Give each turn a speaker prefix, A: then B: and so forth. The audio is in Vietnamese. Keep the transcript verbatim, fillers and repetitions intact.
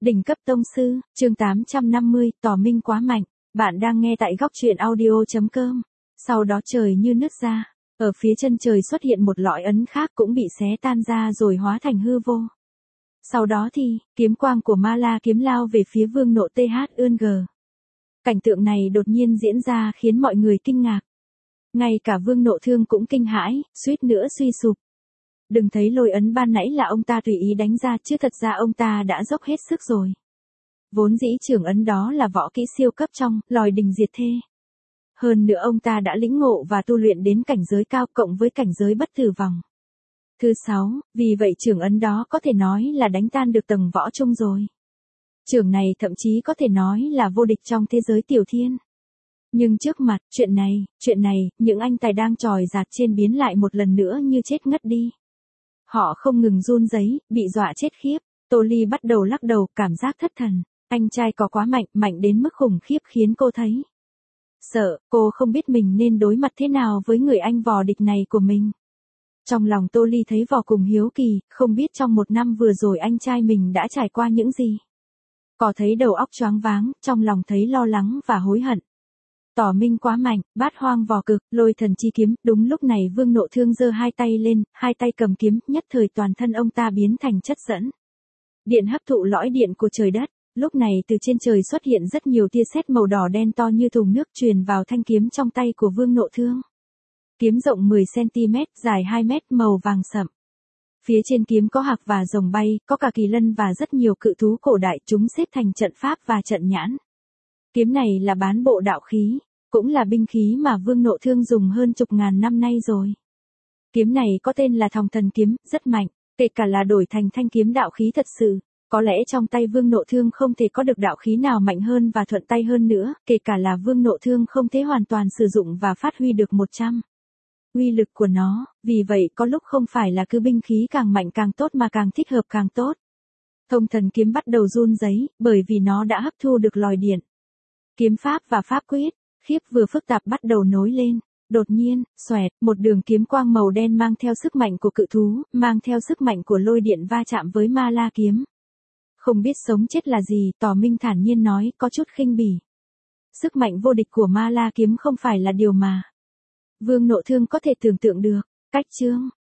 A: Đỉnh cấp tông sư, chương tám trăm năm mươi, tỏ minh quá mạnh. Bạn đang nghe tại góc truyện audio chấm com. Sau đó trời như nứt ra. Ở phía chân trời xuất hiện một lõi ấn khác cũng bị xé tan ra rồi hóa thành hư vô. Sau đó thì, kiếm quang của Ma La kiếm lao về phía vương nộ tê hát ươn gờ. Cảnh tượng này đột nhiên diễn ra khiến mọi người kinh ngạc. Ngay cả vương nộ thương cũng kinh hãi, suýt nữa suy sụp. Đừng thấy lôi ấn ban nãy là ông ta tùy ý đánh ra chứ thật ra ông ta đã dốc hết sức rồi. Vốn dĩ trưởng ấn đó là võ kỹ siêu cấp trong lòi đình diệt thê. Hơn nữa ông ta đã lĩnh ngộ và tu luyện đến cảnh giới cao cộng với cảnh giới bất tử vòng. Thứ sáu, vì vậy trưởng ấn đó có thể nói là đánh tan được tầng võ chung rồi. Trưởng này thậm chí có thể nói là vô địch trong thế giới tiểu thiên. Nhưng trước mặt, chuyện này, chuyện này, những anh tài đang tròi dạt trên biến lại một lần nữa như chết ngất đi. Họ không ngừng run rẩy, bị dọa chết khiếp. Tô Ly bắt đầu lắc đầu, cảm giác thất thần. Anh trai có quá mạnh, mạnh đến mức khủng khiếp khiến cô thấy sợ, cô không biết mình nên đối mặt thế nào với người anh vò địch này của mình. Trong lòng Tô Ly thấy vò cùng hiếu kỳ, không biết trong một năm vừa rồi anh trai mình đã trải qua những gì. Có thấy đầu óc choáng váng, trong lòng thấy lo lắng và hối hận. Tỏ minh quá mạnh, bát hoang vò cực, lôi thần chi kiếm, đúng lúc này vương nộ thương giơ hai tay lên, hai tay cầm kiếm, nhất thời toàn thân ông ta biến thành chất dẫn. Điện hấp thụ lõi điện của trời đất, lúc này từ trên trời xuất hiện rất nhiều tia sét màu đỏ đen to như thùng nước truyền vào thanh kiếm trong tay của vương nộ thương. Kiếm rộng mười xăng-ti-mét, dài hai mét, màu vàng sậm. Phía trên kiếm có hạc và rồng bay, có cả kỳ lân và rất nhiều cự thú cổ đại, chúng xếp thành trận pháp và trận nhãn. Kiếm này là bán bộ đạo khí, cũng là binh khí mà vương nộ thương dùng hơn chục ngàn năm nay rồi. Kiếm này có tên là Thòng Thần Kiếm, rất mạnh, kể cả là đổi thành thanh kiếm đạo khí thật sự. Có lẽ trong tay vương nộ thương không thể có được đạo khí nào mạnh hơn và thuận tay hơn nữa, kể cả là vương nộ thương không thể hoàn toàn sử dụng và phát huy được một trăm. Uy lực của nó, vì vậy có lúc không phải là cứ binh khí càng mạnh càng tốt mà càng thích hợp càng tốt. Thông thần kiếm bắt đầu run rẩy, bởi vì nó đã hấp thu được lòi điện. Kiếm pháp và pháp quyết, khiếp vừa phức tạp bắt đầu nối lên. Đột nhiên, xoẹt, một đường kiếm quang màu đen mang theo sức mạnh của cự thú, mang theo sức mạnh của lôi điện va chạm với Ma La kiếm. Không biết sống chết là gì, Tỏ Minh thản nhiên nói, có chút khinh bỉ. Sức mạnh vô địch của Ma La kiếm không phải là điều mà vương nộ thương có thể tưởng tượng được. Cách chương